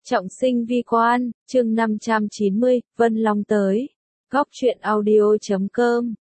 Trọng sinh vi quan, chương 590, Vân Long tới. Góc truyện audio.com.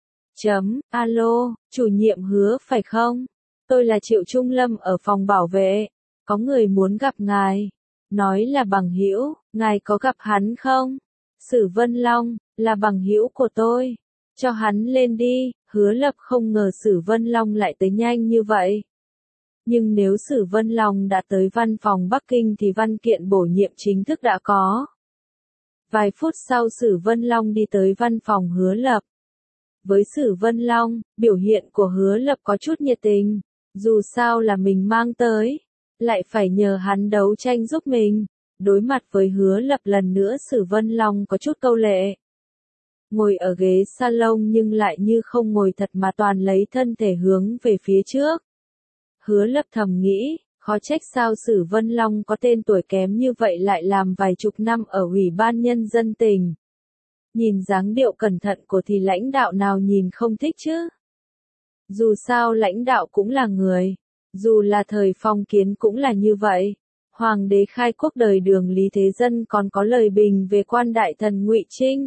Alo, chủ nhiệm Hứa phải không? Tôi là Triệu Trung Lâm ở phòng bảo vệ. Có người muốn gặp ngài. Nói là bằng hữu, ngài có gặp hắn không? Sử Vân Long, là bằng hữu của tôi. Cho hắn lên đi. Hứa Lập không ngờ Sử Vân Long lại tới nhanh như vậy. Nhưng nếu Sử Vân Long đã tới văn phòng Bắc Kinh thì văn kiện bổ nhiệm chính thức đã có. Vài phút sau Sử Vân Long đi tới văn phòng Hứa Lập. Với Sử Vân Long, biểu hiện của Hứa Lập có chút nhiệt tình. Dù sao là mình mang tới, lại phải nhờ hắn đấu tranh giúp mình. Đối mặt với Hứa Lập lần nữa Sử Vân Long có chút câu lệ. Ngồi ở ghế salon nhưng lại như không ngồi thật mà toàn lấy thân thể hướng về phía trước. Hứa Lập thầm nghĩ, khó trách sao Sử Vân Long có tên tuổi kém như vậy lại làm vài chục năm ở Ủy ban Nhân dân tỉnh. Nhìn dáng điệu cẩn thận của thì lãnh đạo nào nhìn không thích chứ. Dù sao lãnh đạo cũng là người, dù là thời phong kiến cũng là như vậy. Hoàng đế khai quốc đời Đường Lý Thế Dân còn có lời bình về quan đại thần Ngụy Trinh.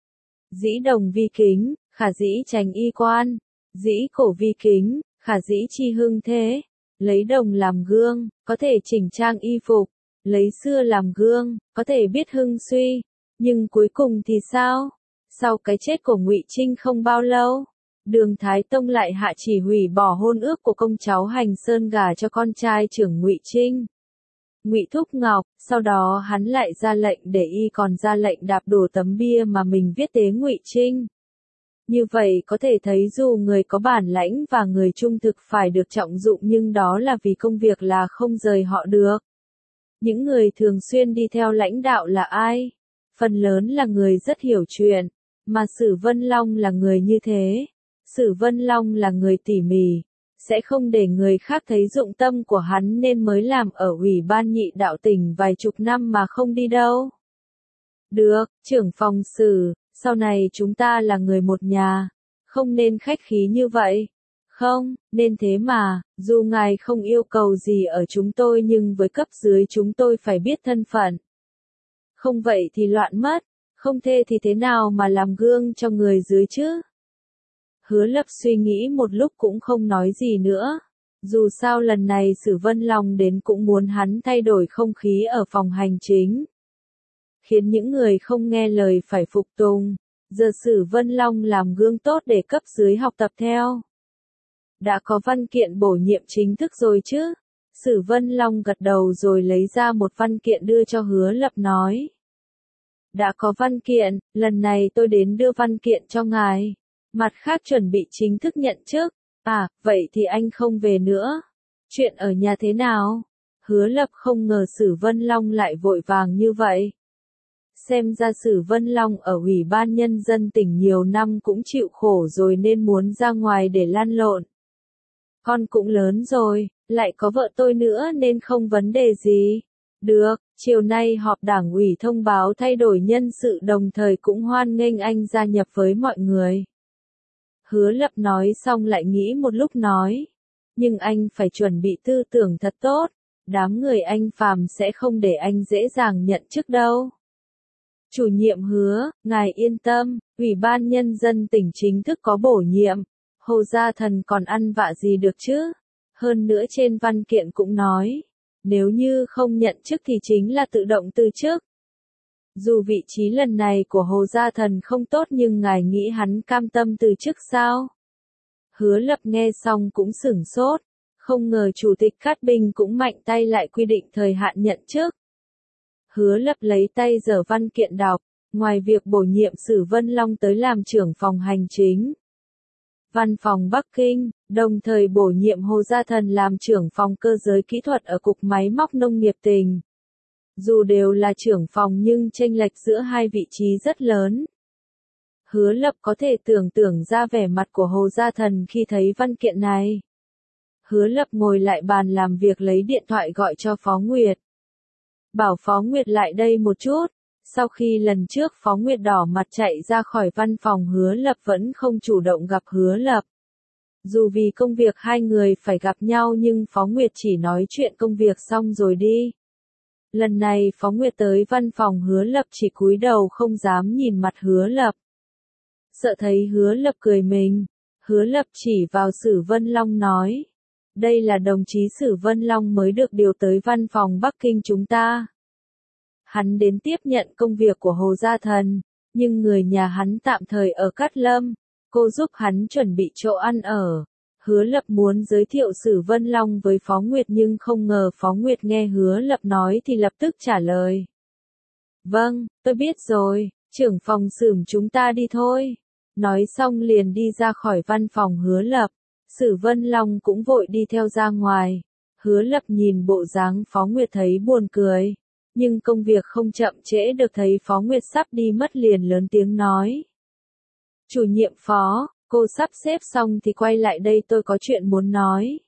Dĩ đồng vi kính, khả dĩ tránh y quan, dĩ cổ vi kính, khả dĩ chi hưng thế. Lấy đồng làm gương, có thể chỉnh trang y phục, lấy xưa làm gương, có thể biết hưng suy. Nhưng cuối cùng thì sao? Sau cái chết của Ngụy Trinh không bao lâu, Đường Thái Tông lại hạ chỉ hủy bỏ hôn ước của công cháu Hành Sơn gả cho con trai trưởng Ngụy Trinh, Ngụy Thúc Ngọc. Sau đó hắn lại ra lệnh để y còn ra lệnh đạp đổ tấm bia mà mình viết tế Ngụy Trinh. Như vậy có thể thấy dù người có bản lãnh và người trung thực phải được trọng dụng nhưng đó là vì công việc là không rời họ được. Những người thường xuyên đi theo lãnh đạo là ai? Phần lớn là người rất hiểu chuyện, mà Sử Vân Long là người như thế. Sử Vân Long là người tỉ mỉ, sẽ không để người khác thấy dụng tâm của hắn nên mới làm ở Ủy ban Nhị Đạo tỉnh vài chục năm mà không đi đâu. Được, trưởng phòng Sử, sau này chúng ta là người một nhà, không nên khách khí như vậy. Không, nên thế mà, dù ngài không yêu cầu gì ở chúng tôi nhưng với cấp dưới chúng tôi phải biết thân phận. Không vậy thì loạn mất, không thế thì thế nào mà làm gương cho người dưới chứ? Hứa Lập suy nghĩ một lúc cũng không nói gì nữa. Dù sao lần này Sử Vân Long đến cũng muốn hắn thay đổi không khí ở phòng hành chính. Khiến những người không nghe lời phải phục tùng. Giờ Sử Vân Long làm gương tốt để cấp dưới học tập theo. Đã có văn kiện bổ nhiệm chính thức rồi chứ? Sử Vân Long gật đầu rồi lấy ra một văn kiện đưa cho Hứa Lập nói. Đã có văn kiện, lần này tôi đến đưa văn kiện cho ngài. Mặt khác chuẩn bị chính thức nhận chức. À, vậy thì anh không về nữa. Chuyện ở nhà thế nào? Hứa Lập không ngờ Sử Vân Long lại vội vàng như vậy. Xem ra Sử Vân Long ở Ủy ban Nhân dân tỉnh nhiều năm cũng chịu khổ rồi nên muốn ra ngoài để lăn lộn. Con cũng lớn rồi, lại có vợ tôi nữa nên không vấn đề gì. Được, chiều nay họp đảng ủy thông báo thay đổi nhân sự đồng thời cũng hoan nghênh anh gia nhập với mọi người. Hứa Lập nói xong lại nghĩ một lúc nói. Nhưng anh phải chuẩn bị tư tưởng thật tốt, đám người anh Phàm sẽ không để anh dễ dàng nhận chức đâu. Chủ nhiệm Hứa, ngài yên tâm, Ủy ban Nhân dân tỉnh chính thức có bổ nhiệm. Hồ Gia Thần còn ăn vạ gì được chứ? Hơn nữa trên văn kiện cũng nói, nếu như không nhận chức thì chính là tự động từ chức. Dù vị trí lần này của Hồ Gia Thần không tốt nhưng ngài nghĩ hắn cam tâm từ chức sao? Hứa Lập nghe xong cũng sửng sốt, không ngờ Chủ tịch Cát Bình cũng mạnh tay lại quy định thời hạn nhận chức. Hứa Lập lấy tay giở văn kiện đọc, ngoài việc bổ nhiệm Sử Vân Long tới làm trưởng phòng hành chính. Văn phòng Bắc Kinh, đồng thời bổ nhiệm Hồ Gia Thần làm trưởng phòng cơ giới kỹ thuật ở Cục Máy móc Nông nghiệp tỉnh. Dù đều là trưởng phòng nhưng chênh lệch giữa hai vị trí rất lớn. Hứa Lập có thể tưởng tượng ra vẻ mặt của Hồ Gia Thần khi thấy văn kiện này. Hứa Lập ngồi lại bàn làm việc lấy điện thoại gọi cho Phó Nguyệt. Bảo Phó Nguyệt lại đây một chút. Sau khi lần trước Phó Nguyệt đỏ mặt chạy ra khỏi văn phòng Hứa Lập vẫn không chủ động gặp Hứa Lập. Dù vì công việc hai người phải gặp nhau nhưng Phó Nguyệt chỉ nói chuyện công việc xong rồi đi. Lần này Phó Nguyệt tới văn phòng Hứa Lập chỉ cúi đầu không dám nhìn mặt Hứa Lập. Sợ thấy Hứa Lập cười mình, Hứa Lập chỉ vào Sử Vân Long nói. Đây là đồng chí Sử Vân Long mới được điều tới văn phòng Bắc Kinh chúng ta. Hắn đến tiếp nhận công việc của Hồ Gia Thần, nhưng người nhà hắn tạm thời ở Cát Lâm, cô giúp hắn chuẩn bị chỗ ăn ở. Hứa Lập muốn giới thiệu Sử Vân Long với Phó Nguyệt nhưng không ngờ Phó Nguyệt nghe Hứa Lập nói thì lập tức trả lời. Vâng, tôi biết rồi, trưởng phòng xưởng chúng ta đi thôi. Nói xong liền đi ra khỏi văn phòng Hứa Lập, Sử Vân Long cũng vội đi theo ra ngoài. Hứa Lập nhìn bộ dáng Phó Nguyệt thấy buồn cười, nhưng công việc không chậm trễ được thấy Phó Nguyệt sắp đi mất liền lớn tiếng nói. Chủ nhiệm Phó, cô sắp xếp xong thì quay lại đây tôi có chuyện muốn nói.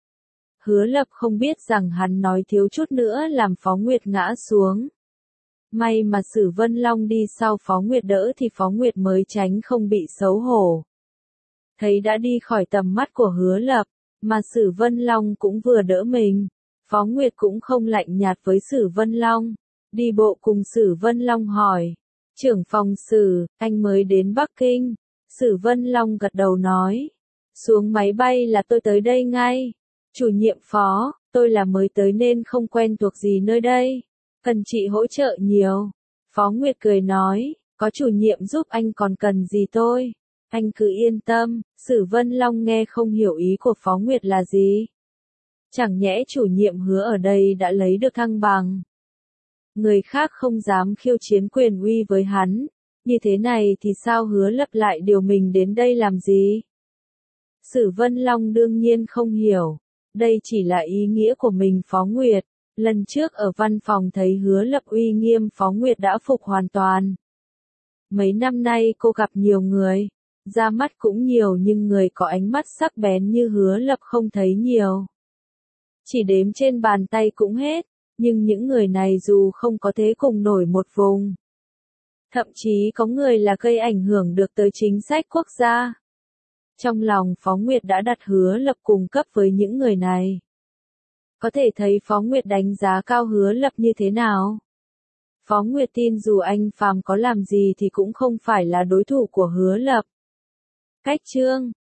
Hứa Lập không biết rằng hắn nói thiếu chút nữa làm Phó Nguyệt ngã xuống. May mà Sử Vân Long đi sau Phó Nguyệt đỡ thì Phó Nguyệt mới tránh không bị xấu hổ. Thấy đã đi khỏi tầm mắt của Hứa Lập, mà Sử Vân Long cũng vừa đỡ mình, Phó Nguyệt cũng không lạnh nhạt với Sử Vân Long, đi bộ cùng Sử Vân Long hỏi, trưởng phòng Sử, anh mới đến Bắc Kinh. Sử Vân Long gật đầu nói, xuống máy bay là tôi tới đây ngay. Chủ nhiệm Phó, tôi là mới tới nên không quen thuộc gì nơi đây, cần chị hỗ trợ nhiều. Phó Nguyệt cười nói, có chủ nhiệm giúp anh còn cần gì tôi. Anh cứ yên tâm. Sử Vân Long nghe không hiểu ý của Phó Nguyệt là gì. Chẳng nhẽ chủ nhiệm Hứa ở đây đã lấy được thăng bằng. Người khác không dám khiêu chiến quyền uy với hắn, như thế này thì sao Hứa Lập lại điều mình đến đây làm gì? Sử Vân Long đương nhiên không hiểu, đây chỉ là ý nghĩa của mình Phó Nguyệt. Lần trước ở văn phòng thấy Hứa Lập uy nghiêm Phó Nguyệt đã phục hoàn toàn. Mấy năm nay cô gặp nhiều người, ra mắt cũng nhiều nhưng người có ánh mắt sắc bén như Hứa Lập không thấy nhiều. Chỉ đếm trên bàn tay cũng hết, nhưng những người này dù không có thế cùng nổi một vùng. Thậm chí có người là gây ảnh hưởng được tới chính sách quốc gia. Trong lòng Phó Nguyệt đã đặt Hứa Lập cùng cấp với những người này. Có thể thấy Phó Nguyệt đánh giá cao Hứa Lập như thế nào. Phó Nguyệt tin dù anh Phàm có làm gì thì cũng không phải là đối thủ của Hứa Lập. Cách chương